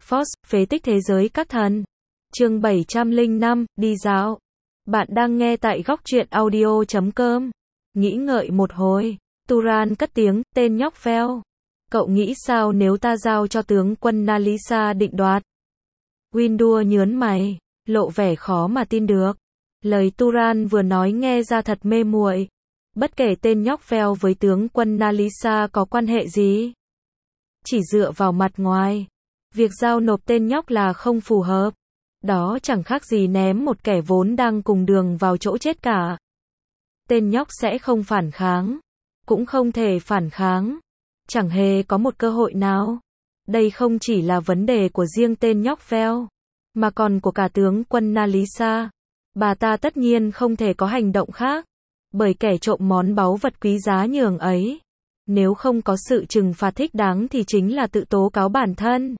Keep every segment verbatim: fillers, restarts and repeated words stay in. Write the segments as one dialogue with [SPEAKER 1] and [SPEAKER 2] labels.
[SPEAKER 1] Force, phế tích thế giới các thần. Chương bảy trăm lẻ năm, đi dạo. Bạn đang nghe tại góc truyện audio chấm com. Nghĩ ngợi một hồi, Turan cất tiếng, tên nhóc phèo. Cậu nghĩ sao nếu ta giao cho tướng quân Nalisa định đoạt? Windu nhớn mày, lộ vẻ khó mà tin được. Lời Turan vừa nói nghe ra thật mê muội. Bất kể tên nhóc phèo với tướng quân Nalisa có quan hệ gì. Chỉ dựa vào mặt ngoài, việc giao nộp tên nhóc là không phù hợp. Đó chẳng khác gì ném một kẻ vốn đang cùng đường vào chỗ chết cả. Tên nhóc sẽ không phản kháng, cũng không thể phản kháng. Chẳng hề có một cơ hội nào. Đây không chỉ là vấn đề của riêng tên nhóc phèo, mà còn của cả tướng quân Nalisa. Bà ta tất nhiên không thể có hành động khác, bởi kẻ trộm món báu vật quý giá nhường ấy, nếu không có sự trừng phạt thích đáng thì chính là tự tố cáo bản thân.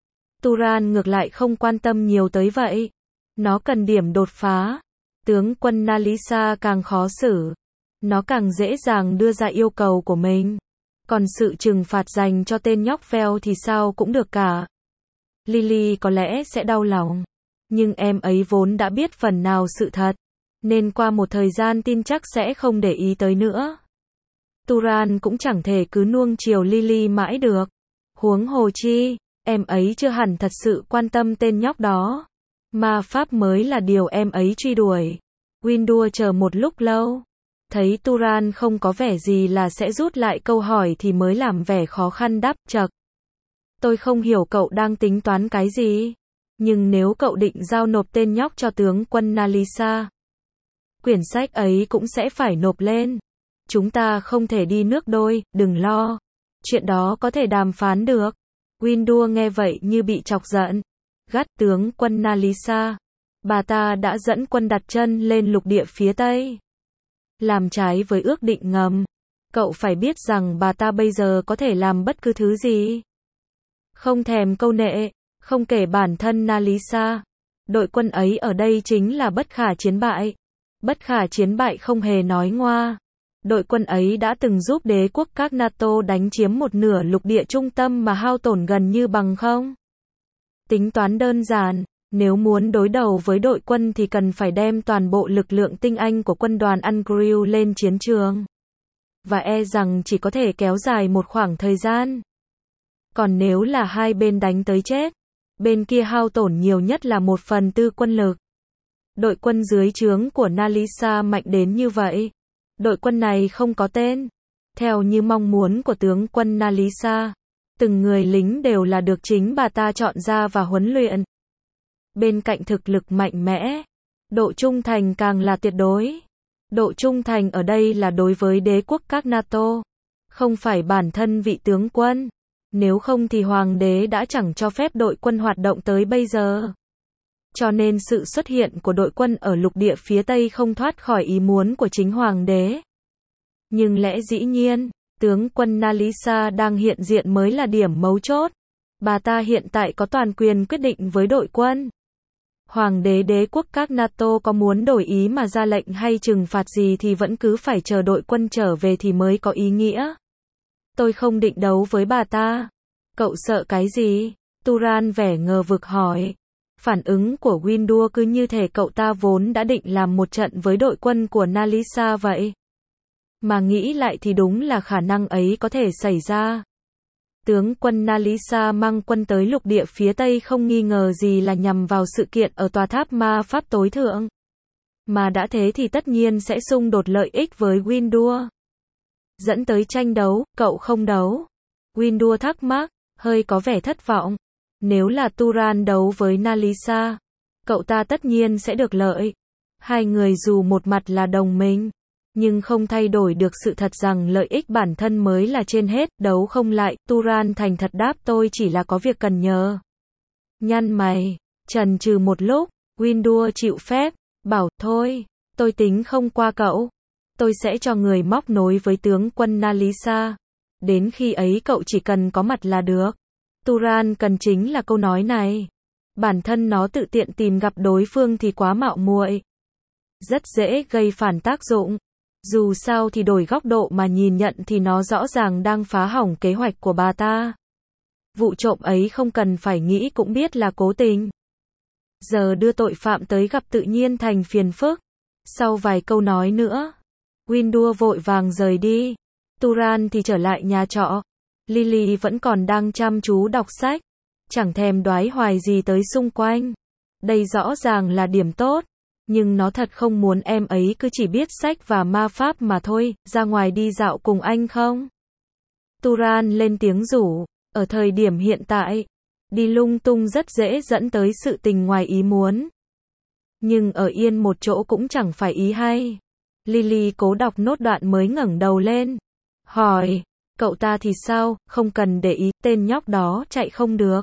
[SPEAKER 1] Turan ngược lại không quan tâm nhiều tới vậy. Nó cần điểm đột phá. Tướng quân Nalisa càng khó xử, nó càng dễ dàng đưa ra yêu cầu của mình. Còn sự trừng phạt dành cho tên nhóc phèo thì sao cũng được cả. Lily có lẽ sẽ đau lòng, nhưng em ấy vốn đã biết phần nào sự thật, nên qua một thời gian tin chắc sẽ không để ý tới nữa. Turan cũng chẳng thể cứ nuông chiều Lily mãi được. Huống hồ chi, em ấy chưa hẳn thật sự quan tâm tên nhóc đó. Ma pháp mới là điều em ấy truy đuổi. Windu chờ một lúc lâu, thấy Turan không có vẻ gì là sẽ rút lại câu hỏi thì mới làm vẻ khó khăn đáp, chậc. Tôi không hiểu cậu đang tính toán cái gì, nhưng nếu cậu định giao nộp tên nhóc cho tướng quân Nalisa, quyển sách ấy cũng sẽ phải nộp lên. Chúng ta không thể đi nước đôi, đừng lo. Chuyện đó có thể đàm phán được. Windu nghe vậy như bị chọc giận. Gắt, tướng quân Nalisa. Bà ta đã dẫn quân đặt chân lên lục địa phía Tây, làm trái với ước định ngầm. Cậu phải biết rằng bà ta bây giờ có thể làm bất cứ thứ gì. Không thèm câu nệ, không kể bản thân Nalisa. Đội quân ấy ở đây chính là bất khả chiến bại. Bất khả chiến bại không hề nói ngoa. Đội quân ấy đã từng giúp đế quốc các NATO đánh chiếm một nửa lục địa trung tâm mà hao tổn gần như bằng không. Tính toán đơn giản, nếu muốn đối đầu với đội quân thì cần phải đem toàn bộ lực lượng tinh anh của quân đoàn Ungrill lên chiến trường. Và e rằng chỉ có thể kéo dài một khoảng thời gian. Còn nếu là hai bên đánh tới chết, bên kia hao tổn nhiều nhất là một phần tư quân lực. Đội quân dưới trướng của Nalisa mạnh đến như vậy. Đội quân này không có tên. Theo như mong muốn của tướng quân Nalisa, từng người lính đều là được chính bà ta chọn ra và huấn luyện. Bên cạnh thực lực mạnh mẽ, độ trung thành càng là tuyệt đối. Độ trung thành ở đây là đối với đế quốc các NATO, không phải bản thân vị tướng quân. Nếu không thì hoàng đế đã chẳng cho phép đội quân hoạt động tới bây giờ. Cho nên sự xuất hiện của đội quân ở lục địa phía Tây không thoát khỏi ý muốn của chính hoàng đế. Nhưng lẽ dĩ nhiên, tướng quân Nalisa đang hiện diện mới là điểm mấu chốt. Bà ta hiện tại có toàn quyền quyết định với đội quân. Hoàng đế đế quốc các NATO có muốn đổi ý mà ra lệnh hay trừng phạt gì thì vẫn cứ phải chờ đội quân trở về thì mới có ý nghĩa. Tôi không định đấu với bà ta. Cậu sợ cái gì? Turan vẻ ngờ vực hỏi. Phản ứng của Windu cứ như thể cậu ta vốn đã định làm một trận với đội quân của Nalisa vậy. Mà nghĩ lại thì đúng là khả năng ấy có thể xảy ra. Tướng quân Nalisa mang quân tới lục địa phía Tây không nghi ngờ gì là nhằm vào sự kiện ở tòa tháp ma pháp tối thượng. Mà đã thế thì tất nhiên sẽ xung đột lợi ích với Windu. Dẫn tới tranh đấu, cậu không đấu. Windu thắc mắc, hơi có vẻ thất vọng. Nếu là Turan đấu với Nalisa, cậu ta tất nhiên sẽ được lợi. Hai người dù một mặt là đồng minh, nhưng không thay đổi được sự thật rằng lợi ích bản thân mới là trên hết. Đấu không lại, Turan thành thật đáp, tôi chỉ là có việc cần nhờ. Nhăn mày, chần chừ một lúc, Windu chịu phép, bảo, thôi, tôi tính không qua cậu. Tôi sẽ cho người móc nối với tướng quân Nalisa. Đến khi ấy cậu chỉ cần có mặt là được. Turan cần chính là câu nói này. Bản thân nó tự tiện tìm gặp đối phương thì quá mạo muội, rất dễ gây phản tác dụng. Dù sao thì đổi góc độ mà nhìn nhận thì nó rõ ràng đang phá hỏng kế hoạch của bà ta. Vụ trộm ấy không cần phải nghĩ cũng biết là cố tình. Giờ đưa tội phạm tới gặp tự nhiên thành phiền phức. Sau vài câu nói nữa, Windu vội vàng rời đi. Turan thì trở lại nhà trọ. Lily vẫn còn đang chăm chú đọc sách, chẳng thèm đoái hoài gì tới xung quanh. Đây rõ ràng là điểm tốt, nhưng nó thật không muốn em ấy cứ chỉ biết sách và ma pháp mà thôi. Ra ngoài đi dạo cùng anh không? Turan lên tiếng rủ. Ở thời điểm hiện tại, đi lung tung rất dễ dẫn tới sự tình ngoài ý muốn. Nhưng ở yên một chỗ cũng chẳng phải ý hay. Lily cố đọc nốt đoạn mới ngẩng đầu lên. Hỏi, cậu ta thì sao, không cần để ý, tên nhóc đó chạy không được.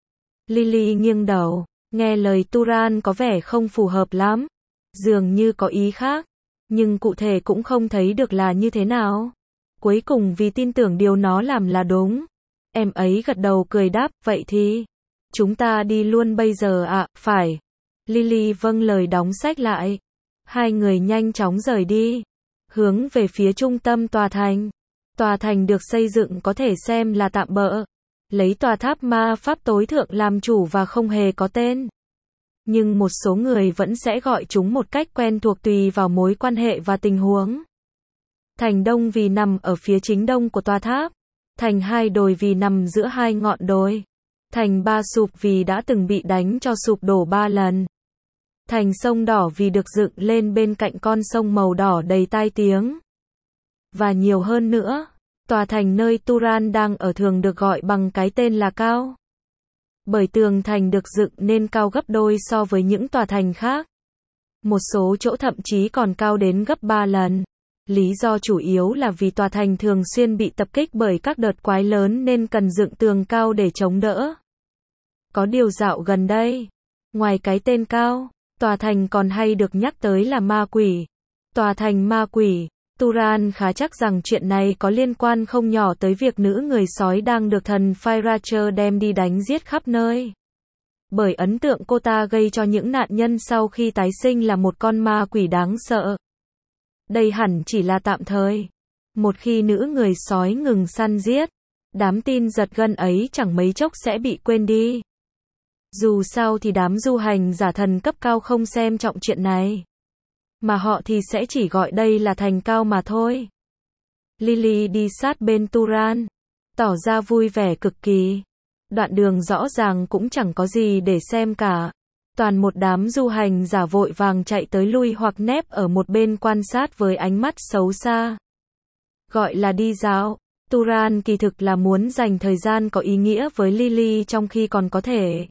[SPEAKER 1] Lily nghiêng đầu, nghe lời Turan có vẻ không phù hợp lắm. Dường như có ý khác, nhưng cụ thể cũng không thấy được là như thế nào. Cuối cùng vì tin tưởng điều nó làm là đúng, em ấy gật đầu cười đáp, vậy thì, chúng ta đi luôn bây giờ ạ, à? Phải. Lily vâng lời đóng sách lại. Hai người nhanh chóng rời đi, hướng về phía trung tâm tòa thành. Tòa thành được xây dựng có thể xem là tạm bợ, lấy tòa tháp ma pháp tối thượng làm chủ và không hề có tên. Nhưng một số người vẫn sẽ gọi chúng một cách quen thuộc tùy vào mối quan hệ và tình huống. Thành Đông vì nằm ở phía chính đông của tòa tháp. Thành Hai Đồi vì nằm giữa hai ngọn đồi. Thành Ba Sụp vì đã từng bị đánh cho sụp đổ ba lần. Thành Sông Đỏ vì được dựng lên bên cạnh con sông màu đỏ đầy tai tiếng. Và nhiều hơn nữa, tòa thành nơi Turan đang ở thường được gọi bằng cái tên là Cao. Bởi tường thành được dựng nên cao gấp đôi so với những tòa thành khác. Một số chỗ thậm chí còn cao đến gấp ba lần. Lý do chủ yếu là vì tòa thành thường xuyên bị tập kích bởi các đợt quái lớn nên cần dựng tường cao để chống đỡ. Có điều dạo gần đây, ngoài cái tên Cao, tòa thành còn hay được nhắc tới là Ma Quỷ. Tòa thành Ma Quỷ. Turan khá chắc rằng chuyện này có liên quan không nhỏ tới việc nữ người sói đang được thần Firacher đem đi đánh giết khắp nơi. Bởi ấn tượng cô ta gây cho những nạn nhân sau khi tái sinh là một con ma quỷ đáng sợ. Đây hẳn chỉ là tạm thời. Một khi nữ người sói ngừng săn giết, đám tin giật gân ấy chẳng mấy chốc sẽ bị quên đi. Dù sao thì đám du hành giả thần cấp cao không xem trọng chuyện này, mà họ thì sẽ chỉ gọi đây là thành Cao mà thôi. Lily đi sát bên Turan, tỏ ra vui vẻ cực kỳ. Đoạn đường rõ ràng cũng chẳng có gì để xem cả. Toàn một đám du hành giả vội vàng chạy tới lui hoặc nép ở một bên quan sát với ánh mắt xấu xa. Gọi là đi dạo, Turan kỳ thực là muốn dành thời gian có ý nghĩa với Lily trong khi còn có thể.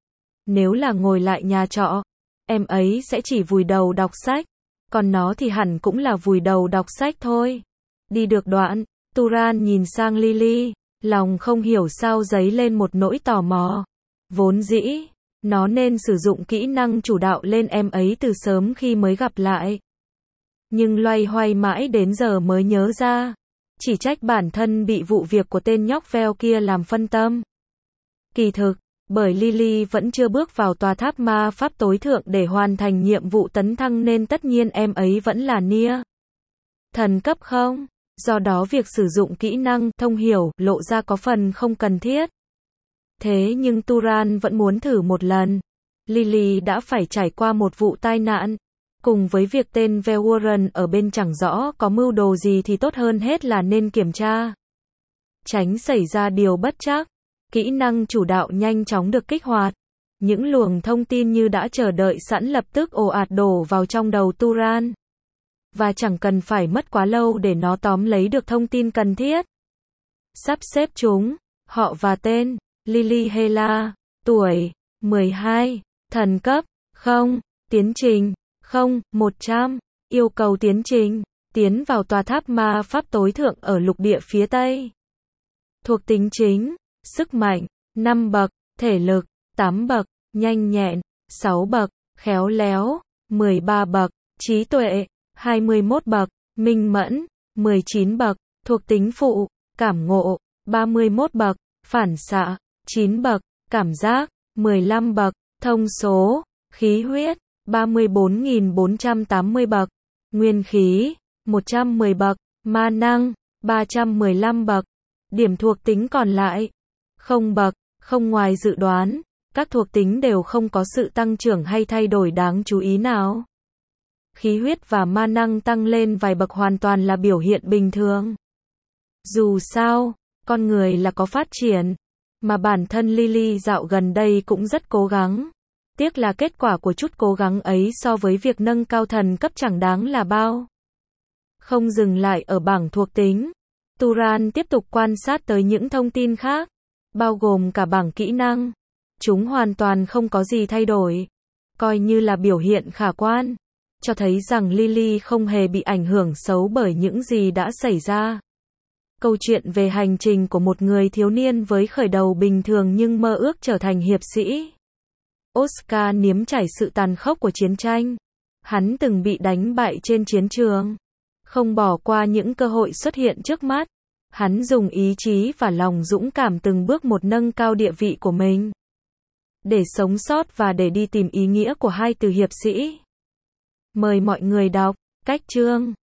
[SPEAKER 1] Nếu là ngồi lại nhà trọ, em ấy sẽ chỉ vùi đầu đọc sách, còn nó thì hẳn cũng là vùi đầu đọc sách thôi. Đi được đoạn, Turan nhìn sang Lily, lòng không hiểu sao dấy lên một nỗi tò mò. Vốn dĩ, nó nên sử dụng kỹ năng chủ đạo lên em ấy từ sớm khi mới gặp lại. Nhưng loay hoay mãi đến giờ mới nhớ ra. Chỉ trách bản thân bị vụ việc của tên nhóc Vel kia làm phân tâm. Kỳ thực, bởi Lily vẫn chưa bước vào tòa tháp ma pháp tối thượng để hoàn thành nhiệm vụ tấn thăng nên tất nhiên em ấy vẫn là Nia. Thần cấp không? Do đó việc sử dụng kỹ năng thông hiểu lộ ra có phần không cần thiết. Thế nhưng Turan vẫn muốn thử một lần. Lily đã phải trải qua một vụ tai nạn. Cùng với việc tên Vel Warren ở bên chẳng rõ có mưu đồ gì thì tốt hơn hết là nên kiểm tra. Tránh xảy ra điều bất trắc. Kỹ năng chủ đạo nhanh chóng được kích hoạt. Những luồng thông tin như đã chờ đợi sẵn lập tức ồ ạt đổ vào trong đầu Turan. Và chẳng cần phải mất quá lâu để nó tóm lấy được thông tin cần thiết. Sắp xếp chúng, họ và tên, Lily Hela, tuổi, mười hai, thần cấp, không, tiến trình, không, một trăm, yêu cầu tiến trình, tiến vào tòa tháp ma pháp tối thượng ở lục địa phía Tây. Thuộc tính chính, sức mạnh, năm bậc, thể lực, tám bậc, nhanh nhẹn, sáu bậc, khéo léo, mười ba bậc, trí tuệ, hai mươi mốt bậc, minh mẫn, mười chín bậc, thuộc tính phụ, cảm ngộ, ba mươi mốt bậc, phản xạ, chín bậc, cảm giác, mười lăm bậc, thông số, khí huyết, ba mươi bốn nghìn bốn trăm tám mươi bậc, nguyên khí, một trăm mười bậc, ma năng, ba trăm mười lăm bậc, điểm thuộc tính còn lại, Không bậc, không ngoài dự đoán, các thuộc tính đều không có sự tăng trưởng hay thay đổi đáng chú ý nào. Khí huyết và ma năng tăng lên vài bậc hoàn toàn là biểu hiện bình thường. Dù sao, con người là có phát triển, mà bản thân Lily dạo gần đây cũng rất cố gắng. Tiếc là kết quả của chút cố gắng ấy so với việc nâng cao thần cấp chẳng đáng là bao. Không dừng lại ở bảng thuộc tính, Turan tiếp tục quan sát tới những thông tin khác, bao gồm cả bảng kỹ năng. Chúng hoàn toàn không có gì thay đổi, coi như là biểu hiện khả quan, cho thấy rằng Lily không hề bị ảnh hưởng xấu bởi những gì đã xảy ra. Câu chuyện về hành trình của một người thiếu niên với khởi đầu bình thường nhưng mơ ước trở thành hiệp sĩ. Oscar nếm trải sự tàn khốc của chiến tranh. Hắn từng bị đánh bại trên chiến trường. Không bỏ qua những cơ hội xuất hiện trước mắt. Hắn dùng ý chí và lòng dũng cảm từng bước một nâng cao địa vị của mình. Để sống sót và để đi tìm ý nghĩa của hai từ hiệp sĩ. Mời mọi người đọc. Cách chương